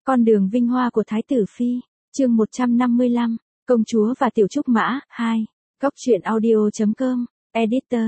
Con đường vinh hoa của Thái tử Phi, chương 155, Công chúa và Tiểu Trúc Mã, 2. Góc truyện audio.com, Editor,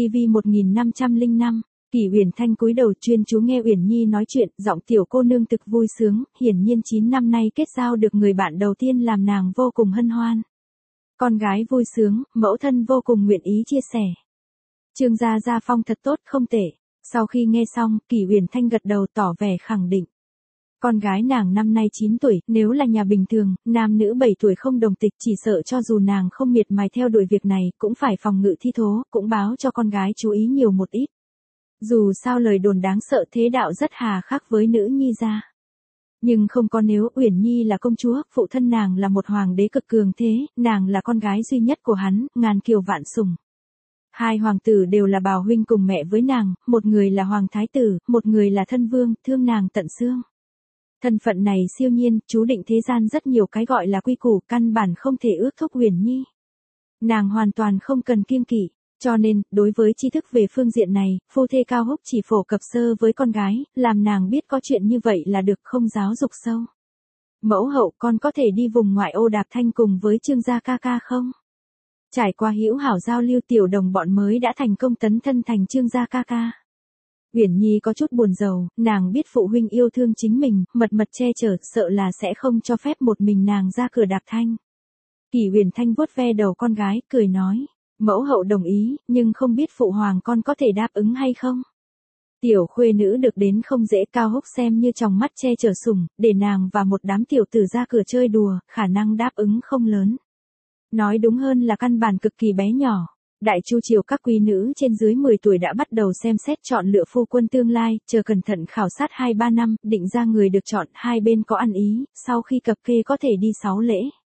VV1505, Kỷ Uyển Thanh cúi đầu chuyên chú nghe Uyển Nhi nói chuyện, giọng tiểu cô nương thực vui sướng, hiển nhiên 9 năm nay kết giao được người bạn đầu tiên làm nàng vô cùng hân hoan. Con gái vui sướng, mẫu thân vô cùng nguyện ý chia sẻ. Trương gia gia phong thật tốt không tệ. Sau khi nghe xong, Kỷ Uyển Thanh gật đầu tỏ vẻ khẳng định. Con gái nàng năm nay 9 tuổi, nếu là nhà bình thường, nam nữ 7 tuổi không đồng tịch, chỉ sợ cho dù nàng không miệt mài theo đuổi việc này, cũng phải phòng ngự thi thố, cũng báo cho con gái chú ý nhiều một ít. Dù sao lời đồn đáng sợ thế đạo rất hà khắc với nữ nhi gia. Nhưng không có nếu Uyển Nhi là công chúa, phụ thân nàng là một hoàng đế cực cường thế, nàng là con gái duy nhất của hắn, ngàn kiều vạn sủng. Hai hoàng tử đều là bào huynh cùng mẹ với nàng, một người là hoàng thái tử, một người là thân vương, thương nàng tận xương. Thân phận này siêu nhiên, chú định thế gian rất nhiều cái gọi là quy củ, căn bản không thể ước thúc Uyển Nhi. Nàng hoàn toàn không cần kiêng kỵ, cho nên, đối với tri thức về phương diện này, phu thê Cao Húc chỉ phổ cập sơ với con gái, làm nàng biết có chuyện như vậy là được, không giáo dục sâu. Mẫu hậu, con có thể đi vùng ngoại ô Đạp Thanh cùng với Trương gia ca ca không? Trải qua hữu hảo giao lưu, tiểu đồng bọn mới đã thành công tấn thân thành Trương gia ca ca. Uyển Nhi có chút buồn rầu, nàng biết phụ huynh yêu thương chính mình, mật mật che chở, sợ là sẽ không cho phép một mình nàng ra cửa Đạp Thanh. Kỷ Uyển Thanh vuốt ve đầu con gái, cười nói, mẫu hậu đồng ý, nhưng không biết phụ hoàng con có thể đáp ứng hay không? Tiểu khuê nữ được đến không dễ, Cao Húc xem như trong mắt che chở sủng, để nàng và một đám tiểu tử ra cửa chơi đùa, khả năng đáp ứng không lớn. Nói đúng hơn là căn bản cực kỳ bé nhỏ. Đại chu triều các quý nữ trên dưới 10 tuổi đã bắt đầu xem xét chọn lựa phu quân tương lai, chờ cẩn thận khảo sát 2-3 năm, định ra người được chọn, hai bên có ăn ý, sau khi cập kê có thể đi 6 lễ.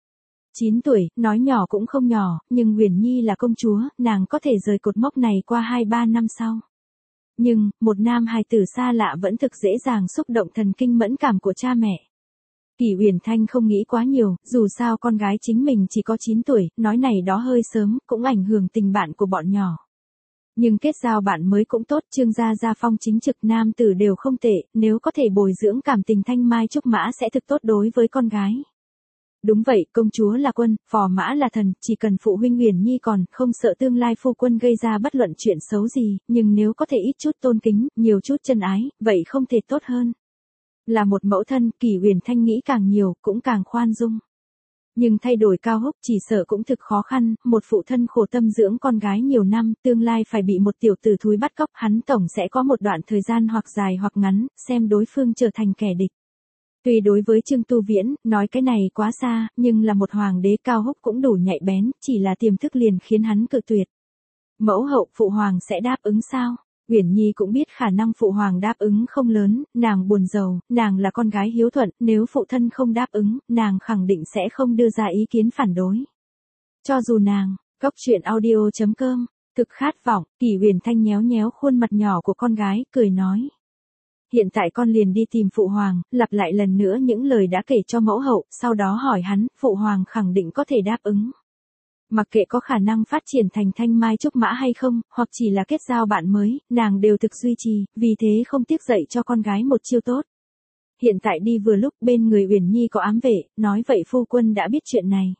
9 tuổi, nói nhỏ cũng không nhỏ, nhưng Uyển Nhi là công chúa, nàng có thể rời cột mốc này qua 2-3 năm sau. Nhưng, một nam hài tử xa lạ vẫn thực dễ dàng xúc động thần kinh mẫn cảm của cha mẹ. Kỷ Uyển Thanh không nghĩ quá nhiều, dù sao con gái chính mình chỉ có 9 tuổi, nói này đó hơi sớm, cũng ảnh hưởng tình bạn của bọn nhỏ. Nhưng kết giao bạn mới cũng tốt, Trương gia gia phong chính trực, nam tử đều không tệ, nếu có thể bồi dưỡng cảm tình thanh mai trúc mã sẽ thực tốt đối với con gái. Đúng vậy, công chúa là quân, phò mã là thần, chỉ cần phụ huynh Uyển Nhi còn, không sợ tương lai phu quân gây ra bất luận chuyện xấu gì, nhưng nếu có thể ít chút tôn kính, nhiều chút chân ái, vậy không thể tốt hơn. Là một mẫu thân, Kỷ Uyển Thanh nghĩ càng nhiều, cũng càng khoan dung. Nhưng thay đổi Cao Húc chỉ sợ cũng thực khó khăn, một phụ thân khổ tâm dưỡng con gái nhiều năm, tương lai phải bị một tiểu tử thúi bắt cóc, hắn tổng sẽ có một đoạn thời gian hoặc dài hoặc ngắn, xem đối phương trở thành kẻ địch. Tuy đối với Trương Tu Viễn, nói cái này quá xa, nhưng là một hoàng đế, Cao Húc cũng đủ nhạy bén, chỉ là tiềm thức liền khiến hắn cự tuyệt. Mẫu hậu, phụ hoàng sẽ đáp ứng sao? Uyển Nhi cũng biết khả năng phụ hoàng đáp ứng không lớn, nàng buồn rầu, nàng là con gái hiếu thuận, nếu phụ thân không đáp ứng, nàng khẳng định sẽ không đưa ra ý kiến phản đối. Cho dù nàng, góc truyện audio.com, thực khát vọng, Kỷ Uyển Thanh nhéo nhéo khuôn mặt nhỏ của con gái, cười nói. Hiện tại con liền đi tìm phụ hoàng, lặp lại lần nữa những lời đã kể cho mẫu hậu, sau đó hỏi hắn, phụ hoàng khẳng định có thể đáp ứng. Mặc kệ có khả năng phát triển thành thanh mai trúc mã hay không, hoặc chỉ là kết giao bạn mới, nàng đều thực duy trì, vì thế không tiếc dạy cho con gái một chiêu tốt. Hiện tại đi vừa lúc, bên người Uyển Nhi có ám vệ, nói vậy phu quân đã biết chuyện này.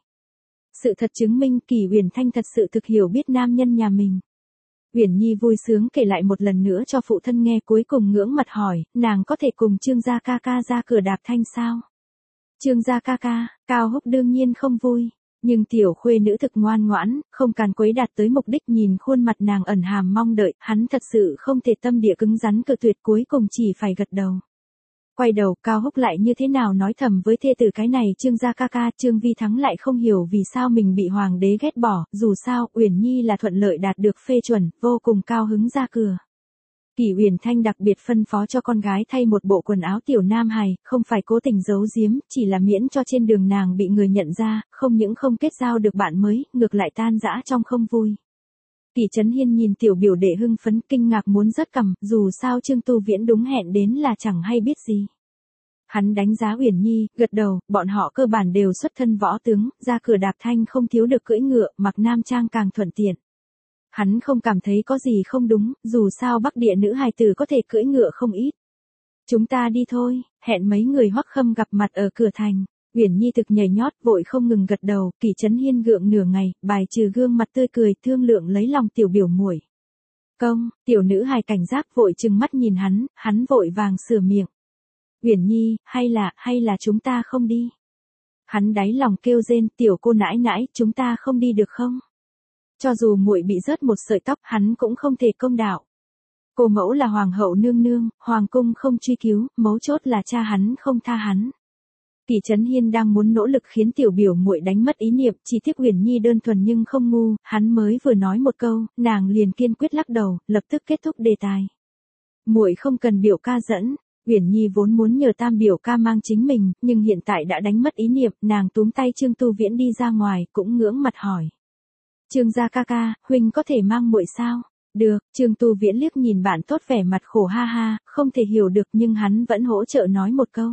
Sự thật chứng minh Kỷ Uyển Thanh thật sự thực hiểu biết nam nhân nhà mình. Uyển Nhi vui sướng kể lại một lần nữa cho phụ thân nghe, cuối cùng ngưỡng mặt hỏi, nàng có thể cùng Trương gia ca ca ra cửa Đạp Thanh sao? Trương gia ca ca, Cao Húc đương nhiên không vui. Nhưng tiểu khuê nữ thực ngoan ngoãn, không càn quấy, đạt tới mục đích, nhìn khuôn mặt nàng ẩn hàm mong đợi, hắn thật sự không thể tâm địa cứng rắn cự tuyệt, cuối cùng chỉ phải gật đầu. Quay đầu, Cao Húc lại như thế nào nói thầm với thê tử cái này Trương gia ca ca, Trương Vi Thắng lại không hiểu vì sao mình bị hoàng đế ghét bỏ, dù sao, Uyển Nhi là thuận lợi đạt được phê chuẩn, vô cùng cao hứng ra cửa. Kỷ Uyển Thanh đặc biệt phân phó cho con gái thay một bộ quần áo tiểu nam hài, không phải cố tình giấu giếm, chỉ là miễn cho trên đường nàng bị người nhận ra, không những không kết giao được bạn mới, ngược lại tan rã trong không vui. Kỷ Trấn Hiên nhìn tiểu biểu đệ hưng phấn, kinh ngạc muốn rớt cằm, dù sao Trương Tu Viễn đúng hẹn đến là chẳng hay biết gì. Hắn đánh giá Uyển Nhi, gật đầu, bọn họ cơ bản đều xuất thân võ tướng, ra cửa Đạp Thanh không thiếu được cưỡi ngựa, mặc nam trang càng thuận tiện. Hắn không cảm thấy có gì không đúng, dù sao Bắc Địa nữ hài tử có thể cưỡi ngựa không ít. Chúng ta đi thôi, hẹn mấy người Hoắc Khâm gặp mặt ở cửa thành. Uyển Nhi thực nhảy nhót vội không ngừng gật đầu, Kỷ Trấn Hiên gượng nửa ngày, bài trừ gương mặt tươi cười thương lượng lấy lòng tiểu biểu muội. Công, tiểu nữ hài cảnh giác vội trừng mắt nhìn hắn vội vàng sửa miệng. Uyển Nhi, hay là chúng ta không đi? Hắn đáy lòng kêu rên, tiểu cô nãi nãi, chúng ta không đi được không? Cho dù muội bị rớt một sợi tóc, hắn cũng không thể công đạo. Cô mẫu là hoàng hậu nương nương, hoàng cung không truy cứu, mấu chốt là cha hắn không tha hắn. Kỷ Trấn Hiên đang muốn nỗ lực khiến tiểu biểu muội đánh mất ý niệm, chỉ tiếc Uyển Nhi đơn thuần nhưng không ngu, hắn mới vừa nói một câu, nàng liền kiên quyết lắc đầu, lập tức kết thúc đề tài. Muội không cần biểu ca dẫn. Uyển Nhi vốn muốn nhờ tam biểu ca mang chính mình, nhưng hiện tại đã đánh mất ý niệm, nàng túm tay Trương Tu Viễn đi ra ngoài, cũng ngưỡng mặt hỏi. Trương gia ca ca, huynh có thể mang muội sao? Được, Trương Tu Viễn liếc nhìn bạn tốt vẻ mặt khổ ha ha, không thể hiểu được nhưng hắn vẫn hỗ trợ nói một câu.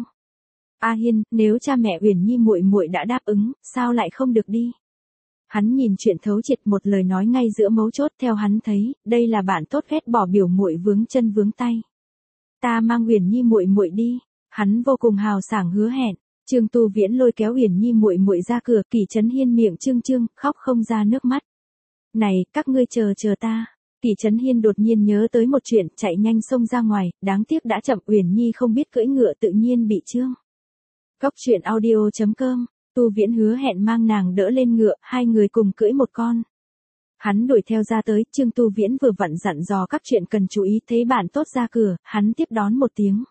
A Hiên, nếu cha mẹ Uyển Nhi muội đã đáp ứng, sao lại không được đi? Hắn nhìn chuyện thấu triệt, một lời nói ngay giữa mấu chốt, theo hắn thấy, đây là bạn tốt ghét bỏ biểu muội vướng chân vướng tay. Ta mang Uyển Nhi muội đi, hắn vô cùng hào sảng hứa hẹn. Trương Tu Viễn lôi kéo Uyển Nhi muội ra cửa, Kỷ Trấn Hiên miệng trương, khóc không ra nước mắt. Này, các ngươi chờ ta. Kỷ Trấn Hiên đột nhiên nhớ tới một chuyện, chạy nhanh xông ra ngoài, đáng tiếc đã chậm, Uyển Nhi không biết cưỡi ngựa tự nhiên bị trương. Góc truyện audio.com, Tu Viễn hứa hẹn mang nàng đỡ lên ngựa, hai người cùng cưỡi một con. Hắn đuổi theo ra tới, Trương Tu Viễn vừa vặn dặn dò các chuyện cần chú ý, thấy bạn tốt ra cửa, hắn tiếp đón một tiếng.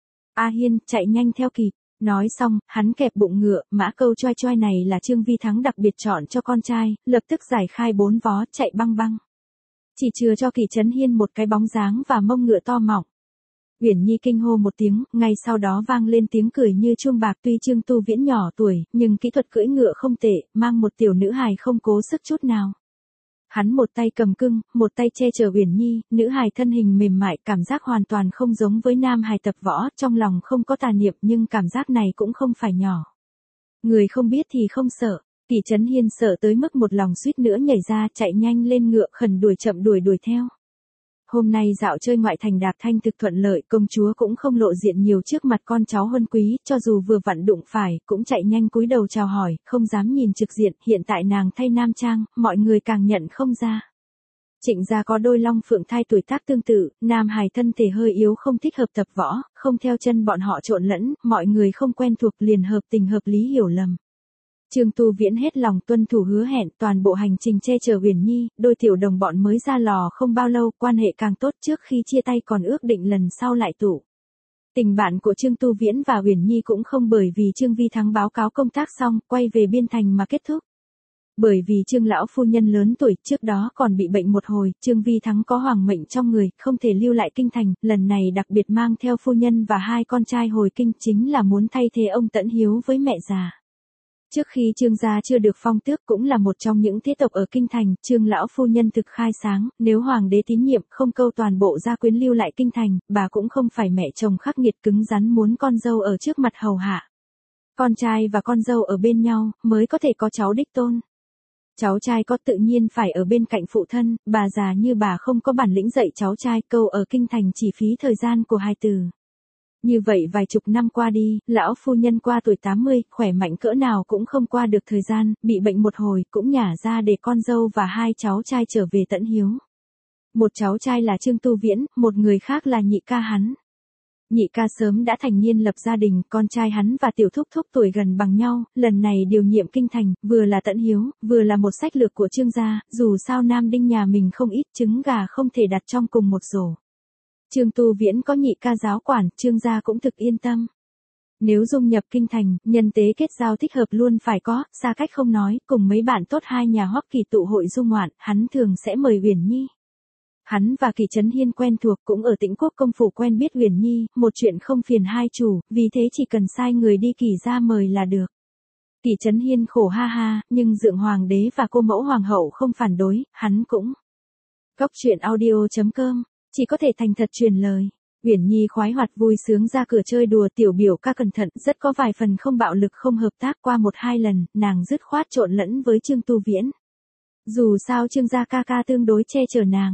A Hiên, chạy nhanh theo kịp. Nói xong, hắn kẹp bụng ngựa, mã câu choai này là Trương Vi Thắng đặc biệt chọn cho con trai, lập tức giải khai 4 vó, chạy băng. Chỉ chừa cho Kỷ Trấn Hiên một cái bóng dáng và mông ngựa to mọng. Uyển Nhi kinh hô một tiếng, ngay sau đó vang lên tiếng cười như chuông bạc, tuy Trương Tu Viễn nhỏ tuổi, nhưng kỹ thuật cưỡi ngựa không tệ, mang một tiểu nữ hài không cố sức chút nào. Hắn một tay cầm cưng, một tay che chở Uyển Nhi, nữ hài thân hình mềm mại, cảm giác hoàn toàn không giống với nam hài tập võ, trong lòng không có tà niệm nhưng cảm giác này cũng không phải nhỏ. Người không biết thì không sợ, Kỷ Trấn Hiên sợ tới mức một lòng suýt nữa nhảy ra, chạy nhanh lên ngựa khẩn đuổi chậm đuổi theo. Hôm nay dạo chơi ngoại thành Đạc Thanh thực thuận lợi, công chúa cũng không lộ diện nhiều trước mặt con cháu huân quý, cho dù vừa vặn đụng phải, cũng chạy nhanh cúi đầu chào hỏi, không dám nhìn trực diện, hiện tại nàng thay nam trang, mọi người càng nhận không ra. Trịnh gia có đôi long phượng thai tuổi tác tương tự, nam hài thân thể hơi yếu không thích hợp tập võ, không theo chân bọn họ trộn lẫn, mọi người không quen thuộc liền hợp tình hợp lý hiểu lầm. Trương Tu Viễn hết lòng tuân thủ hứa hẹn, toàn bộ hành trình che chở Uyển Nhi, đôi tiểu đồng bọn mới ra lò không bao lâu, quan hệ càng tốt, trước khi chia tay còn ước định lần sau lại tụ. Tình bạn của Trương Tu Viễn và Uyển Nhi cũng không bởi vì Trương Vi Thắng báo cáo công tác xong, quay về biên thành mà kết thúc. Bởi vì Trương lão phu nhân lớn tuổi, trước đó còn bị bệnh một hồi, Trương Vi Thắng có hoàng mệnh trong người, không thể lưu lại kinh thành, lần này đặc biệt mang theo phu nhân và hai con trai hồi kinh, chính là muốn thay thế ông Tẫn Hiếu với mẹ già. Trước khi Trương gia chưa được phong tước, cũng là một trong những thế tộc ở kinh thành, Trương lão phu nhân thực khai sáng, nếu hoàng đế tín nhiệm không câu toàn bộ gia quyến lưu lại kinh thành, bà cũng không phải mẹ chồng khắc nghiệt cứng rắn muốn con dâu ở trước mặt hầu hạ. Con trai và con dâu ở bên nhau, mới có thể có cháu đích tôn. Cháu trai có tự nhiên phải ở bên cạnh phụ thân, bà già như bà không có bản lĩnh dạy cháu trai, câu ở kinh thành chỉ phí thời gian của hài tử. Như vậy vài chục năm qua đi, lão phu nhân qua tuổi 80, khỏe mạnh cỡ nào cũng không qua được thời gian, bị bệnh một hồi, cũng nhả ra để con dâu và hai cháu trai trở về Tẫn Hiếu. Một cháu trai là Trương Tu Viễn, một người khác là nhị ca hắn. Nhị ca sớm đã thành niên lập gia đình, con trai hắn và tiểu thúc thúc tuổi gần bằng nhau, lần này điều nhiệm kinh thành, vừa là Tẫn Hiếu, vừa là một sách lược của Trương gia, dù sao nam đinh nhà mình không ít, trứng gà không thể đặt trong cùng một rổ. Trương Tu Viễn có nhị ca giáo quản, Trương gia cũng thực yên tâm. Nếu dung nhập kinh thành, nhân tế kết giao thích hợp luôn phải có, xa cách không nói, cùng mấy bạn tốt hai nhà Hoắc Kỳ tụ hội du ngoạn, hắn thường sẽ mời Uyển Nhi. Hắn và Kỷ Trấn Hiên quen thuộc, cũng ở Tĩnh Quốc công phủ quen biết Uyển Nhi, một chuyện không phiền hai chủ, vì thế chỉ cần sai người đi Kỷ gia mời là được. Kỷ Trấn Hiên khổ ha ha, nhưng dượng hoàng đế và cô mẫu hoàng hậu không phản đối, hắn cũng. Góc truyện audio.com, chỉ có thể thành thật truyền lời. Uyển Nhi khoái hoạt vui sướng ra cửa chơi đùa, tiểu biểu ca cẩn thận, rất có vài phần không bạo lực không hợp tác, qua 1-2 lần, nàng dứt khoát trộn lẫn với Trương Tu Viễn. Dù sao Trương gia ca ca tương đối che chở nàng.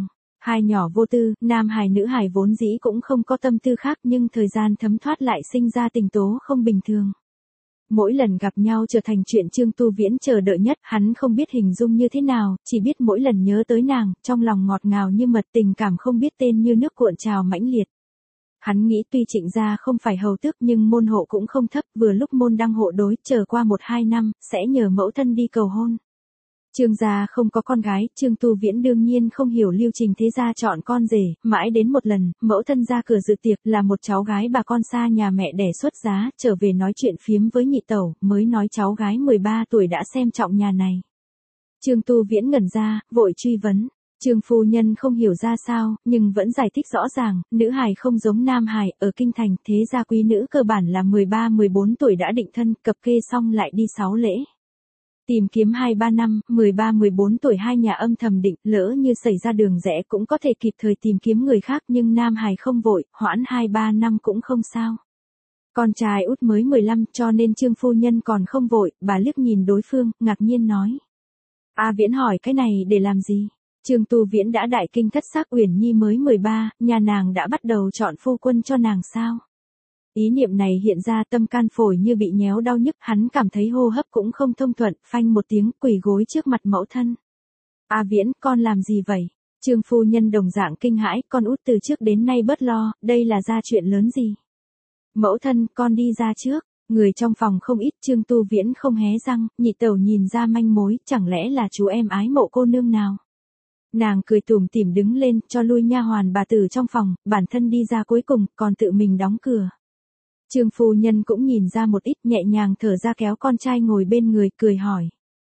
Hai nhỏ vô tư, nam hài nữ hài vốn dĩ cũng không có tâm tư khác nhưng thời gian thấm thoát lại sinh ra tình tố không bình thường. Mỗi lần gặp nhau trở thành chuyện Trương Tu Viễn chờ đợi nhất, hắn không biết hình dung như thế nào, chỉ biết mỗi lần nhớ tới nàng, trong lòng ngọt ngào như mật, tình cảm không biết tên như nước cuộn trào mãnh liệt. Hắn nghĩ tuy Trịnh gia không phải hầu tước nhưng môn hộ cũng không thấp, vừa lúc môn đăng hộ đối, chờ qua 1-2 năm, sẽ nhờ mẫu thân đi cầu hôn. Trương gia không có con gái, Trương Tu Viễn đương nhiên không hiểu lưu trình thế gia chọn con rể, mãi đến một lần, mẫu thân ra cửa dự tiệc là một cháu gái bà con xa nhà mẹ đẻ xuất giá, trở về nói chuyện phiếm với nhị tẩu, mới nói cháu gái 13 tuổi đã xem trọng nhà này. Trương Tu Viễn ngẩn ra, vội truy vấn. Trương phu nhân không hiểu ra sao, nhưng vẫn giải thích rõ ràng, nữ hài không giống nam hài, ở kinh thành, thế gia quý nữ cơ bản là 13-14 tuổi đã định thân, cập kê xong lại đi 6 lễ. Tìm kiếm 2-3 năm, 13-14 tuổi hai nhà âm thầm định, lỡ như xảy ra đường rẽ cũng có thể kịp thời tìm kiếm người khác nhưng nam hài không vội, hoãn 2-3 năm cũng không sao. Con trai út mới 15 cho nên Trương phu nhân còn không vội, bà liếc nhìn đối phương, ngạc nhiên nói. A Viễn hỏi cái này để làm gì? Trương Tu Viễn đã đại kinh thất sắc, Uyển Nhi mới 13, nhà nàng đã bắt đầu chọn phu quân cho nàng sao? Ý niệm này hiện ra tâm can phổi như bị nhéo đau nhức, hắn cảm thấy hô hấp cũng không thông thuận, phanh một tiếng quỳ gối trước mặt mẫu thân. A Viễn, con làm gì vậy? Trương phu nhân đồng dạng kinh hãi, con út từ trước đến nay bớt lo, đây là ra chuyện lớn gì? Mẫu thân, con đi ra trước. Người trong phòng không ít, Trương Tu Viễn không hé răng, nhị tẩu nhìn ra manh mối, chẳng lẽ là chú em ái mộ cô nương nào? Nàng cười tủm tỉm đứng lên, cho lui nha hoàn bà tử trong phòng, bản thân đi ra cuối cùng, còn tự mình đóng cửa. Trương phu nhân cũng nhìn ra một ít, nhẹ nhàng thở ra kéo con trai ngồi bên người, cười hỏi.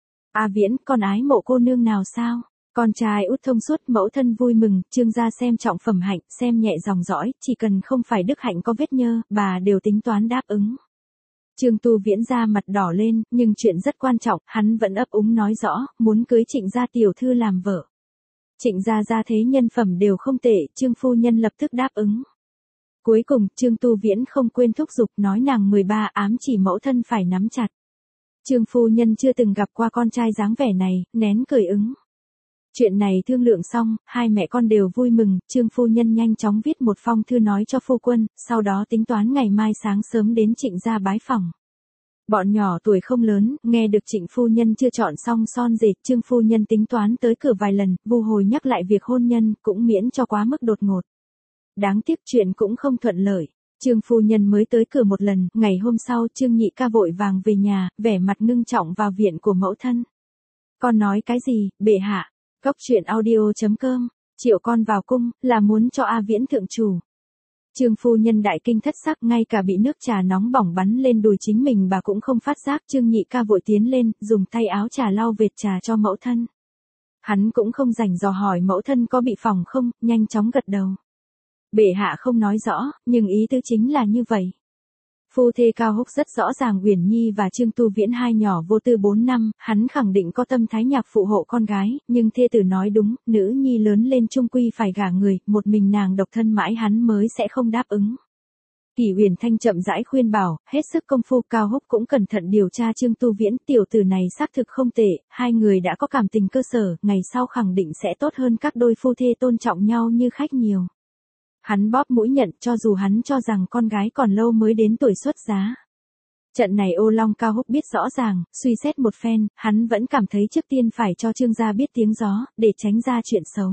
A Viễn, con ái mộ cô nương nào sao? Con trai út thông suốt, mẫu thân vui mừng, Trương gia xem trọng phẩm hạnh, xem nhẹ dòng dõi, chỉ cần không phải đức hạnh có vết nhơ, bà đều tính toán đáp ứng. Trương Tu Viễn ra mặt đỏ lên, nhưng chuyện rất quan trọng, hắn vẫn ấp úng nói rõ, muốn cưới Trịnh gia tiểu thư làm vợ. Trịnh gia gia thế nhân phẩm đều không tệ, Trương phu nhân lập tức đáp ứng. Cuối cùng, Trương Tu Viễn không quên thúc giục, nói nàng 13 ám chỉ mẫu thân phải nắm chặt. Trương phu nhân chưa từng gặp qua con trai dáng vẻ này, nén cười ứng. Chuyện này thương lượng xong, hai mẹ con đều vui mừng, Trương phu nhân nhanh chóng viết một phong thư nói cho phu quân, sau đó tính toán ngày mai sáng sớm đến Trịnh gia bái phỏng. Bọn nhỏ tuổi không lớn, nghe được Trịnh phu nhân chưa chọn xong son dệt, Trương phu nhân tính toán tới cửa vài lần, vu hồi nhắc lại việc hôn nhân, cũng miễn cho quá mức đột ngột. Đáng tiếc chuyện cũng không thuận lợi. Trương phu nhân mới tới cửa một lần, ngày hôm sau Trương nhị ca vội vàng về nhà, vẻ mặt ngưng trọng vào viện của mẫu thân. Con nói cái gì, bệ hạ? Góc truyện audio.com, triệu con vào cung, là muốn cho A Viễn thượng chủ. Trương phu nhân đại kinh thất sắc, ngay cả bị nước trà nóng bỏng bắn lên đùi chính mình bà cũng không phát giác. Trương nhị ca vội tiến lên, dùng tay áo trà lau vệt trà cho mẫu thân. Hắn cũng không rảnh dò hỏi mẫu thân có bị phỏng không, nhanh chóng gật đầu. Bệ hạ không nói rõ, nhưng ý tứ chính là như vậy. Phu thê Cao Húc rất rõ ràng Uyển Nhi và Trương Tu Viễn hai nhỏ vô tư 4 năm, hắn khẳng định có tâm thái nhạc phụ hộ con gái, nhưng thê tử nói đúng, nữ nhi lớn lên chung quy phải gả người, một mình nàng độc thân mãi hắn mới sẽ không đáp ứng. Kỷ Uyển Thanh chậm rãi khuyên bảo, hết sức công phu. Cao Húc cũng cẩn thận điều tra Trương Tu Viễn, tiểu tử này xác thực không tệ, hai người đã có cảm tình cơ sở, ngày sau khẳng định sẽ tốt hơn các đôi phu thê tôn trọng nhau như khách nhiều. Hắn bóp mũi nhận, cho dù hắn cho rằng con gái còn lâu mới đến tuổi xuất giá. Trận này ô long Cao Húc biết rõ ràng, suy xét một phen, hắn vẫn cảm thấy trước tiên phải cho Trương gia biết tiếng gió, để tránh ra chuyện xấu.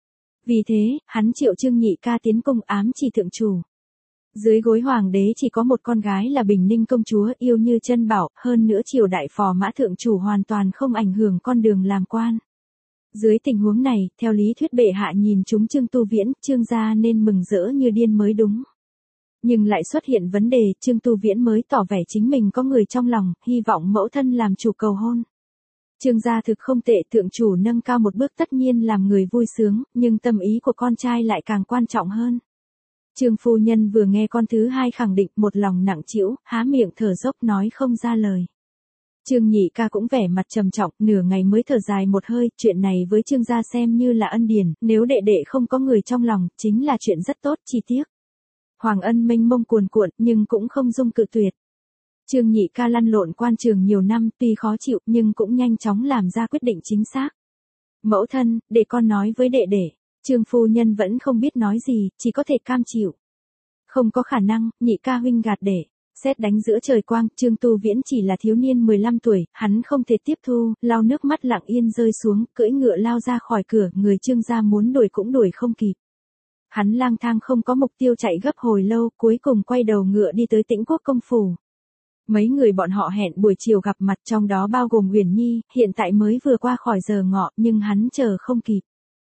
Vì thế, hắn triệu Trương nhị ca tiến cung ám chỉ thượng chủ. Dưới gối hoàng đế chỉ có một con gái là Bình Ninh công chúa, yêu như chân bảo, hơn nữa triều đại phò mã thượng chủ hoàn toàn không ảnh hưởng con đường làm quan. Dưới tình huống này, theo lý thuyết bệ hạ nhìn chúng Trương Tu Viễn, Trương gia nên mừng rỡ như điên mới đúng. Nhưng lại xuất hiện vấn đề, Trương Tu Viễn mới tỏ vẻ chính mình có người trong lòng, hy vọng mẫu thân làm chủ cầu hôn. Trương gia thực không tệ, thượng chủ nâng cao một bước tất nhiên làm người vui sướng, nhưng tâm ý của con trai lại càng quan trọng hơn. Trương phu nhân vừa nghe con thứ hai khẳng định, một lòng nặng trĩu, há miệng thở dốc nói không ra lời. Trương nhị ca cũng vẻ mặt trầm trọng, nửa ngày mới thở dài một hơi, chuyện này với Trương gia xem như là ân điển, nếu đệ đệ không có người trong lòng, chính là chuyện rất tốt, chi tiết. Hoàng ân mênh mông cuồn cuộn, nhưng cũng không dung cự tuyệt. Trương nhị ca lăn lộn quan trường nhiều năm, tuy khó chịu, nhưng cũng nhanh chóng làm ra quyết định chính xác. Mẫu thân, để con nói với đệ đệ. Trương phu nhân vẫn không biết nói gì, chỉ có thể cam chịu. Không có khả năng, nhị ca huynh gạt để. Sét đánh giữa trời quang, Trương Tu Viễn chỉ là thiếu niên 15 tuổi, hắn không thể tiếp thu, lau nước mắt lặng yên rơi xuống, cưỡi ngựa lao ra khỏi cửa, người Trương gia muốn đuổi cũng đuổi không kịp. Hắn lang thang không có mục tiêu chạy gấp hồi lâu, cuối cùng quay đầu ngựa đi tới Tĩnh Quốc công phủ. Mấy người bọn họ hẹn buổi chiều gặp mặt, trong đó bao gồm Uyển Nhi, hiện tại mới vừa qua khỏi giờ ngọ, nhưng hắn chờ không kịp.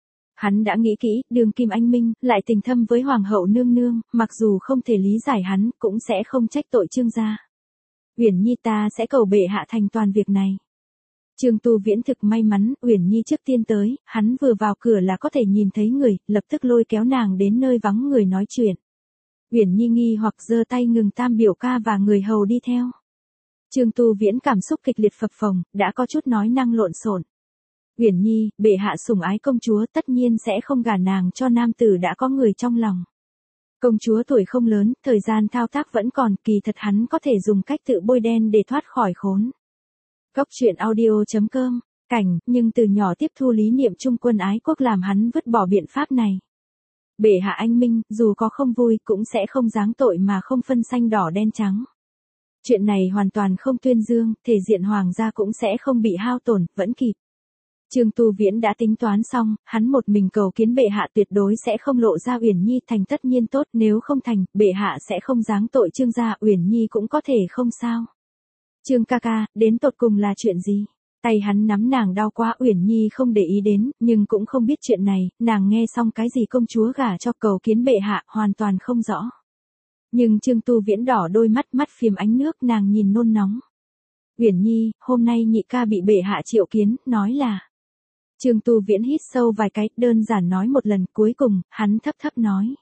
Hắn đã nghĩ kỹ, đường kim anh minh, lại tình thâm với hoàng hậu nương nương, mặc dù không thể lý giải hắn, cũng sẽ không trách tội Trương gia. Uyển Nhi, ta sẽ cầu bệ hạ thành toàn việc này. Trương Tu Viễn thực may mắn, Uyển Nhi trước tiên tới, hắn vừa vào cửa là có thể nhìn thấy người, lập tức lôi kéo nàng đến nơi vắng người nói chuyện. Uyển Nhi nghi hoặc giơ tay ngừng tam biểu ca và người hầu đi theo. Trương Tu Viễn cảm xúc kịch liệt phập phồng, đã có chút nói năng lộn xộn. Uyển Nhi, bệ hạ sủng ái công chúa, tất nhiên sẽ không gả nàng cho nam tử đã có người trong lòng. Công chúa tuổi không lớn, thời gian thao tác vẫn còn, kỳ thật hắn có thể dùng cách tự bôi đen để thoát khỏi khốn. Góc truyện audio.com, cảnh, nhưng từ nhỏ tiếp thu lý niệm trung quân ái quốc làm hắn vứt bỏ biện pháp này. Bệ hạ anh minh, dù có không vui cũng sẽ không giáng tội mà không phân xanh đỏ đen trắng. Chuyện này hoàn toàn không tuyên dương, thể diện hoàng gia cũng sẽ không bị hao tổn, vẫn kịp. Trương Tu Viễn đã tính toán xong, hắn một mình cầu kiến bệ hạ tuyệt đối sẽ không lộ ra Uyển Nhi thành tất nhiên tốt, nếu không thành, bệ hạ sẽ không giáng tội Trương gia, Uyển Nhi cũng có thể không sao. Trương ca ca, đến tột cùng là chuyện gì? Tay hắn nắm nàng đau quá, Uyển Nhi không để ý đến, nhưng cũng không biết chuyện này, nàng nghe xong cái gì công chúa gả cho cầu kiến bệ hạ, hoàn toàn không rõ. Nhưng Trương Tu Viễn đỏ đôi mắt, mắt phiếm ánh nước, nàng nhìn nôn nóng. Uyển Nhi, hôm nay nhị ca bị bệ hạ triệu kiến, nói là. Trương Tu Viễn hít sâu vài cái, đơn giản nói một lần, cuối cùng, hắn thấp thấp nói.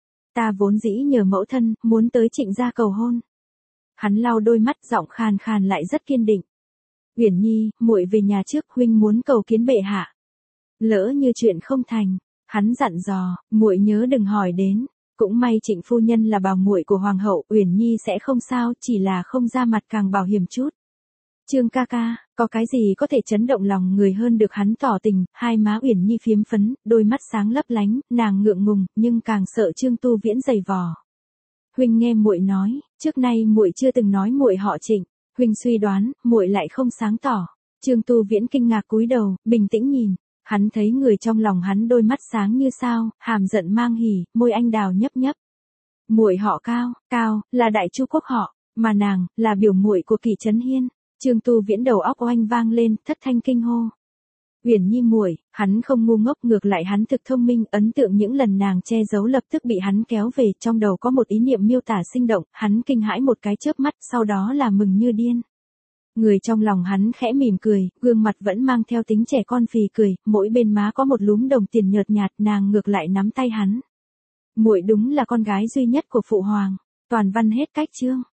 Ta vốn dĩ nhờ mẫu thân, muốn tới Trịnh gia cầu hôn. Hắn lau đôi mắt, giọng khàn khàn lại rất kiên định. Uyển Nhi, muội về nhà trước, huynh muốn cầu kiến bệ hạ. Lỡ như chuyện không thành, hắn dặn dò, muội nhớ đừng hỏi đến. Cũng may Trịnh phu nhân là bảo muội của hoàng hậu, Uyển Nhi sẽ không sao, chỉ là không ra mặt càng bảo hiểm chút. Trương ca ca, có cái gì có thể chấn động lòng người hơn được hắn tỏ tình, hai má Uyển Nhi phiếm phấn, đôi mắt sáng lấp lánh, nàng ngượng ngùng, nhưng càng sợ Trương Tu Viễn giày vò. Huynh nghe muội nói, trước nay muội chưa từng nói muội họ Trịnh, huynh suy đoán, muội lại không sáng tỏ. Trương Tu Viễn kinh ngạc cúi đầu, bình tĩnh nhìn, hắn thấy người trong lòng hắn đôi mắt sáng như sao, hàm giận mang hỉ, môi anh đào nhấp nhấp. Muội họ Cao, Cao là Đại Chu quốc họ, mà nàng là biểu muội của Kỷ Trấn Hiên. Trương Tu Viễn đầu óc oanh vang lên, thất thanh kinh hô. Uyển Nhi muội, hắn không ngu ngốc, ngược lại hắn thực thông minh, ấn tượng những lần nàng che giấu lập tức bị hắn kéo về, trong đầu có một ý niệm miêu tả sinh động, hắn kinh hãi một cái chớp mắt, sau đó là mừng như điên. Người trong lòng hắn khẽ mỉm cười, gương mặt vẫn mang theo tính trẻ con phì cười, mỗi bên má có một lúm đồng tiền nhợt nhạt, nàng ngược lại nắm tay hắn. Muội đúng là con gái duy nhất của phụ hoàng. Toàn văn hết cách chương.